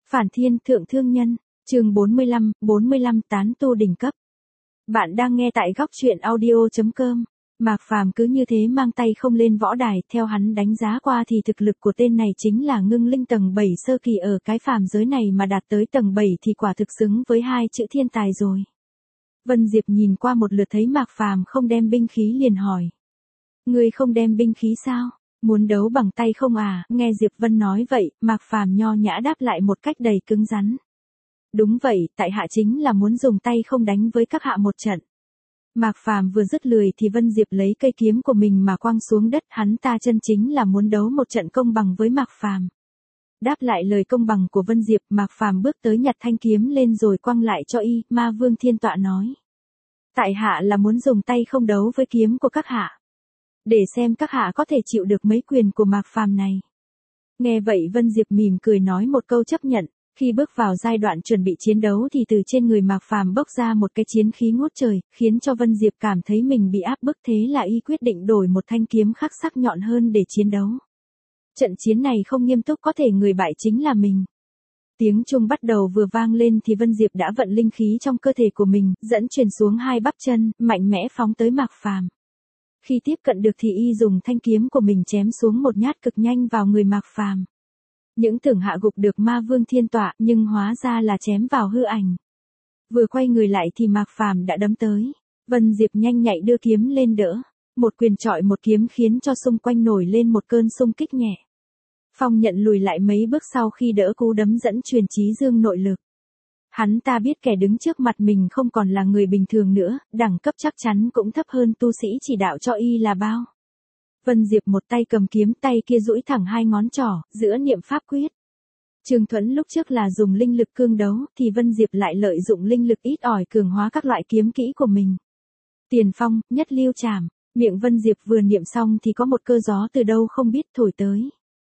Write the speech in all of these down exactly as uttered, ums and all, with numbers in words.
Phản Thiên Thượng Thương Nhân, chương bốn mươi lăm, bốn mươi lăm tán tu đỉnh cấp. Bạn đang nghe tại góc truyện audio chấm com. Mạc Phàm cứ như thế mang tay không lên võ đài, theo hắn đánh giá qua thì thực lực của tên này chính là ngưng linh tầng bảy sơ kỳ, ở cái phàm giới này mà đạt tới tầng bảy thì quả thực xứng với hai chữ thiên tài rồi. Vân Diệp nhìn qua một lượt thấy Mạc Phàm không đem binh khí liền hỏi. Ngươi không đem binh khí sao? Muốn đấu bằng tay không à? Nghe Diệp Vân nói vậy, Mạc Phàm nho nhã đáp lại một cách đầy cứng rắn. Đúng vậy, tại hạ chính là muốn dùng tay không đánh với các hạ một trận. Mạc Phàm vừa dứt lời thì Vân Diệp lấy cây kiếm của mình mà quăng xuống đất, hắn ta chân chính là muốn đấu một trận công bằng với Mạc Phàm. Đáp lại lời công bằng của Vân Diệp, Mạc Phàm bước tới nhặt thanh kiếm lên rồi quăng lại cho y. Ma Vương Thiên Tọa nói: tại hạ là muốn dùng tay không đấu với kiếm của các hạ, để xem các hạ có thể chịu được mấy quyền của Mạc Phàm này. Nghe vậy Vân Diệp mỉm cười nói một câu chấp nhận. Khi bước vào giai đoạn chuẩn bị chiến đấu thì từ trên người Mạc Phàm bốc ra một cái chiến khí ngút trời, khiến cho Vân Diệp cảm thấy mình bị áp bức, thế là y quyết định đổi một thanh kiếm khác sắc nhọn hơn để chiến đấu. Trận chiến này không nghiêm túc, có thể người bại chính là mình. Tiếng chuông bắt đầu vừa vang lên thì Vân Diệp đã vận linh khí trong cơ thể của mình, dẫn truyền xuống hai bắp chân, mạnh mẽ phóng tới Mạc Phàm. Khi tiếp cận được thì y dùng thanh kiếm của mình chém xuống một nhát cực nhanh vào người Mạc Phàm. Những tưởng hạ gục được Ma Vương Thiên Tọa, nhưng hóa ra là chém vào hư ảnh. Vừa quay người lại thì Mạc Phàm đã đấm tới. Vân Diệp nhanh nhạy đưa kiếm lên đỡ. Một quyền chọi một kiếm khiến cho xung quanh nổi lên một cơn xung kích nhẹ. Phong Nhận lùi lại mấy bước sau khi đỡ cú đấm dẫn truyền chí dương nội lực. Hắn ta biết kẻ đứng trước mặt mình không còn là người bình thường nữa, đẳng cấp chắc chắn cũng thấp hơn tu sĩ chỉ đạo cho y là bao. Vân Diệp một tay cầm kiếm, tay kia duỗi thẳng hai ngón trỏ, giữa niệm pháp quyết. Trương Thuẫn lúc trước là dùng linh lực cương đấu, thì Vân Diệp lại lợi dụng linh lực ít ỏi cường hóa các loại kiếm kỹ của mình. Tiền phong, nhất lưu trảm, miệng Vân Diệp vừa niệm xong thì có một cơn gió từ đâu không biết thổi tới.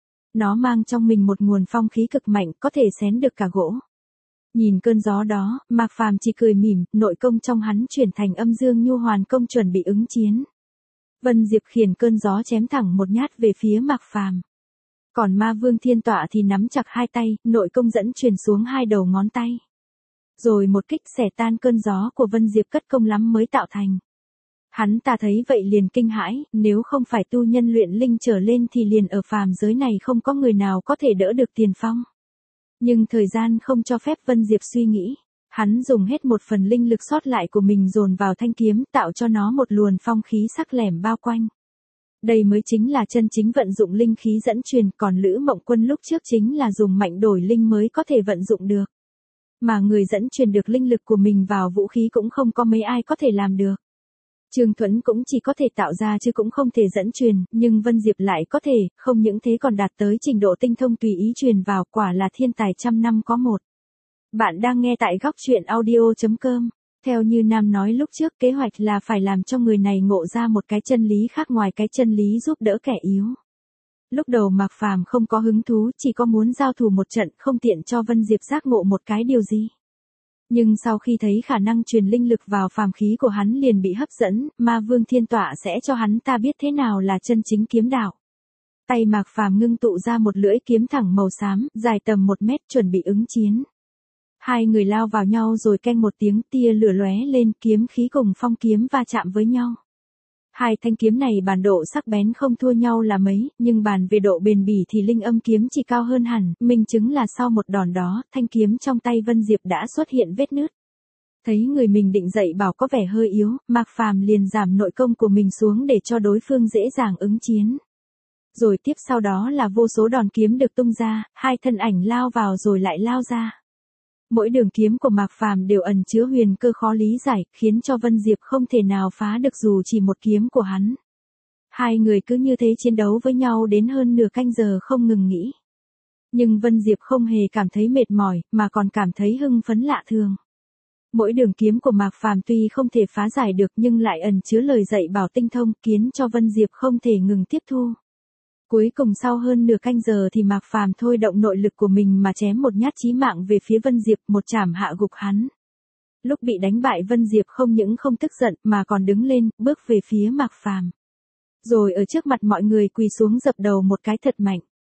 Nó mang trong mình một nguồn phong khí cực mạnh, có thể xén được cả gỗ. Nhìn cơn gió đó, Mạc Phàm chỉ cười mỉm, nội công trong hắn chuyển thành âm dương nhu hoàn công chuẩn bị ứng chiến. Vân Diệp khiển cơn gió chém thẳng một nhát về phía Mạc Phàm. Còn Ma Vương Thiên Tọa thì nắm chặt hai tay, nội công dẫn truyền xuống hai đầu ngón tay. Rồi một kích xẻ tan cơn gió của Vân Diệp cất công lắm mới tạo thành. Hắn ta thấy vậy liền kinh hãi, nếu không phải tu nhân luyện linh trở lên thì liền ở phàm giới này không có người nào có thể đỡ được tiền phong. Nhưng thời gian không cho phép Vân Diệp suy nghĩ. Hắn dùng hết một phần linh lực sót lại của mình dồn vào thanh kiếm, tạo cho nó một luồng phong khí sắc lẻm bao quanh. Đây mới chính là chân chính vận dụng linh khí dẫn truyền, còn Lữ Mộng Quân lúc trước chính là dùng mạnh đổi linh mới có thể vận dụng được. Mà người dẫn truyền được linh lực của mình vào vũ khí cũng không có mấy ai có thể làm được. Trương Thuẫn cũng chỉ có thể tạo ra chứ cũng không thể dẫn truyền, nhưng Vân Diệp lại có thể, không những thế còn đạt tới trình độ tinh thông tùy ý truyền vào, quả là thiên tài trăm năm có một. Bạn đang nghe tại góc truyện audio chấm com. Theo như Nam nói lúc trước, kế hoạch là phải làm cho người này ngộ ra một cái chân lý khác ngoài cái chân lý giúp đỡ kẻ yếu. Lúc đầu Mạc Phàm không có hứng thú, chỉ có muốn giao thủ một trận, không tiện cho Vân Diệp giác ngộ một cái điều gì. Nhưng sau khi thấy khả năng truyền linh lực vào phàm khí của hắn liền bị hấp dẫn, Ma Vương Thiên Tọa sẽ cho hắn ta biết thế nào là chân chính kiếm đạo. Tay Mạc Phàm ngưng tụ ra một lưỡi kiếm thẳng màu xám, dài tầm một mét chuẩn bị ứng chiến. Hai người lao vào nhau rồi keng một tiếng, tia lửa lóe lên, kiếm khí cùng phong kiếm va chạm với nhau. Hai thanh kiếm này bản độ sắc bén không thua nhau là mấy, nhưng bàn về độ bền bỉ thì linh âm kiếm chỉ cao hơn hẳn, minh chứng là sau một đòn đó, thanh kiếm trong tay Vân Diệp đã xuất hiện vết nứt. Thấy người mình định dậy bảo có vẻ hơi yếu, Mạc Phàm liền giảm nội công của mình xuống để cho đối phương dễ dàng ứng chiến. Rồi tiếp sau đó là vô số đòn kiếm được tung ra, hai thân ảnh lao vào rồi lại lao ra. Mỗi đường kiếm của Mạc Phàm đều ẩn chứa huyền cơ khó lý giải, khiến cho Vân Diệp không thể nào phá được dù chỉ một kiếm của hắn. Hai người cứ như thế chiến đấu với nhau đến hơn nửa canh giờ không ngừng nghỉ. Nhưng Vân Diệp không hề cảm thấy mệt mỏi, mà còn cảm thấy hưng phấn lạ thường. Mỗi đường kiếm của Mạc Phàm tuy không thể phá giải được nhưng lại ẩn chứa lời dạy bảo tinh thông, khiến cho Vân Diệp không thể ngừng tiếp thu. Cuối cùng sau hơn nửa canh giờ thì Mạc Phàm thôi động nội lực của mình mà chém một nhát chí mạng về phía Vân Diệp, một chảm hạ gục hắn. Lúc bị đánh bại Vân Diệp không những không tức giận mà còn đứng lên, bước về phía Mạc Phàm. Rồi ở trước mặt mọi người quỳ xuống dập đầu một cái thật mạnh.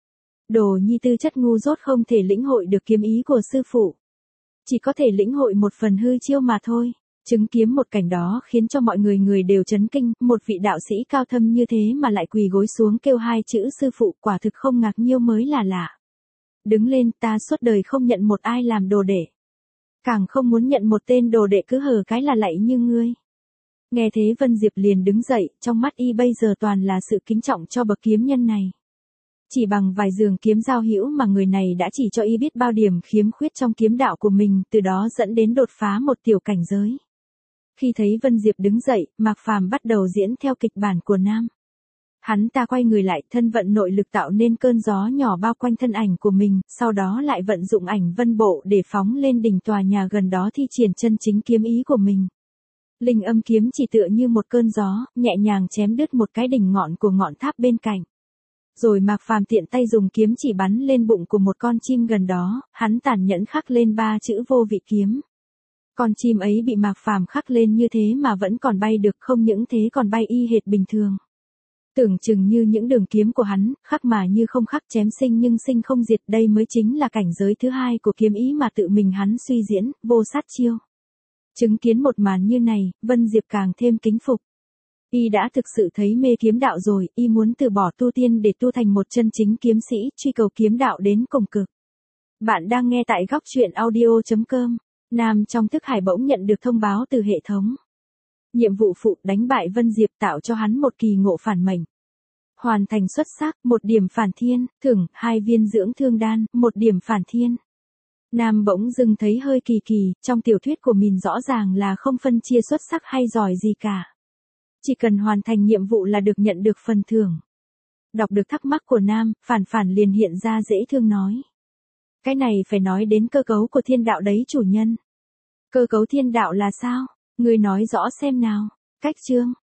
Đồ nhi tư chất ngu dốt không thể lĩnh hội được kiếm ý của sư phụ. Chỉ có thể lĩnh hội một phần hư chiêu mà thôi. Chứng kiến một cảnh đó khiến cho mọi người người đều chấn kinh, một vị đạo sĩ cao thâm như thế mà lại quỳ gối xuống kêu hai chữ sư phụ, quả thực không ngạc nhiêu mới là lạ. Đứng lên, ta suốt đời không nhận một ai làm đồ đệ. Càng không muốn nhận một tên đồ đệ cứ hở cái là lạy như ngươi. Nghe thế Vân Diệp liền đứng dậy, trong mắt y bây giờ toàn là sự kính trọng cho bậc kiếm nhân này. Chỉ bằng vài giường kiếm giao hữu mà người này đã chỉ cho y biết bao điểm khiếm khuyết trong kiếm đạo của mình, từ đó dẫn đến đột phá một tiểu cảnh giới. Khi thấy Vân Diệp đứng dậy, Mạc Phàm bắt đầu diễn theo kịch bản của Nam. Hắn ta quay người lại, thân vận nội lực tạo nên cơn gió nhỏ bao quanh thân ảnh của mình, sau đó lại vận dụng ảnh vân bộ để phóng lên đỉnh tòa nhà gần đó thi triển chân chính kiếm ý của mình. Linh âm kiếm chỉ tựa như một cơn gió, nhẹ nhàng chém đứt một cái đỉnh ngọn của ngọn tháp bên cạnh. Rồi Mạc Phàm tiện tay dùng kiếm chỉ bắn lên bụng của một con chim gần đó, hắn tàn nhẫn khắc lên ba chữ vô vị kiếm. Con chim ấy bị Mạc Phàm khắc lên như thế mà vẫn còn bay được, không những thế còn bay y hệt bình thường. Tưởng chừng như những đường kiếm của hắn, khắc mà như không khắc, chém sinh nhưng sinh không diệt, đây mới chính là cảnh giới thứ hai của kiếm ý mà tự mình hắn suy diễn, vô sát chiêu. Chứng kiến một màn như này, Vân Diệp càng thêm kính phục. Y đã thực sự thấy mê kiếm đạo rồi, y muốn từ bỏ tu tiên để tu thành một chân chính kiếm sĩ, truy cầu kiếm đạo đến cùng cực. Bạn đang nghe tại góc truyện audio chấm com. Nam trong thức hải bỗng nhận được thông báo từ hệ thống. Nhiệm vụ phụ đánh bại Vân Diệp tạo cho hắn một kỳ ngộ phản mệnh. Hoàn thành xuất sắc, một điểm phản thiên, thưởng, hai viên dưỡng thương đan, một điểm phản thiên. Nam bỗng dưng thấy hơi kỳ kỳ, trong tiểu thuyết của mình rõ ràng là không phân chia xuất sắc hay giỏi gì cả. Chỉ cần hoàn thành nhiệm vụ là được nhận được phần thưởng. Đọc được thắc mắc của Nam, Phản Phản liền hiện ra dễ thương nói. Cái này phải nói đến cơ cấu của thiên đạo đấy chủ nhân. Cơ cấu thiên đạo là sao? Ngươi nói rõ xem nào. Cách chương.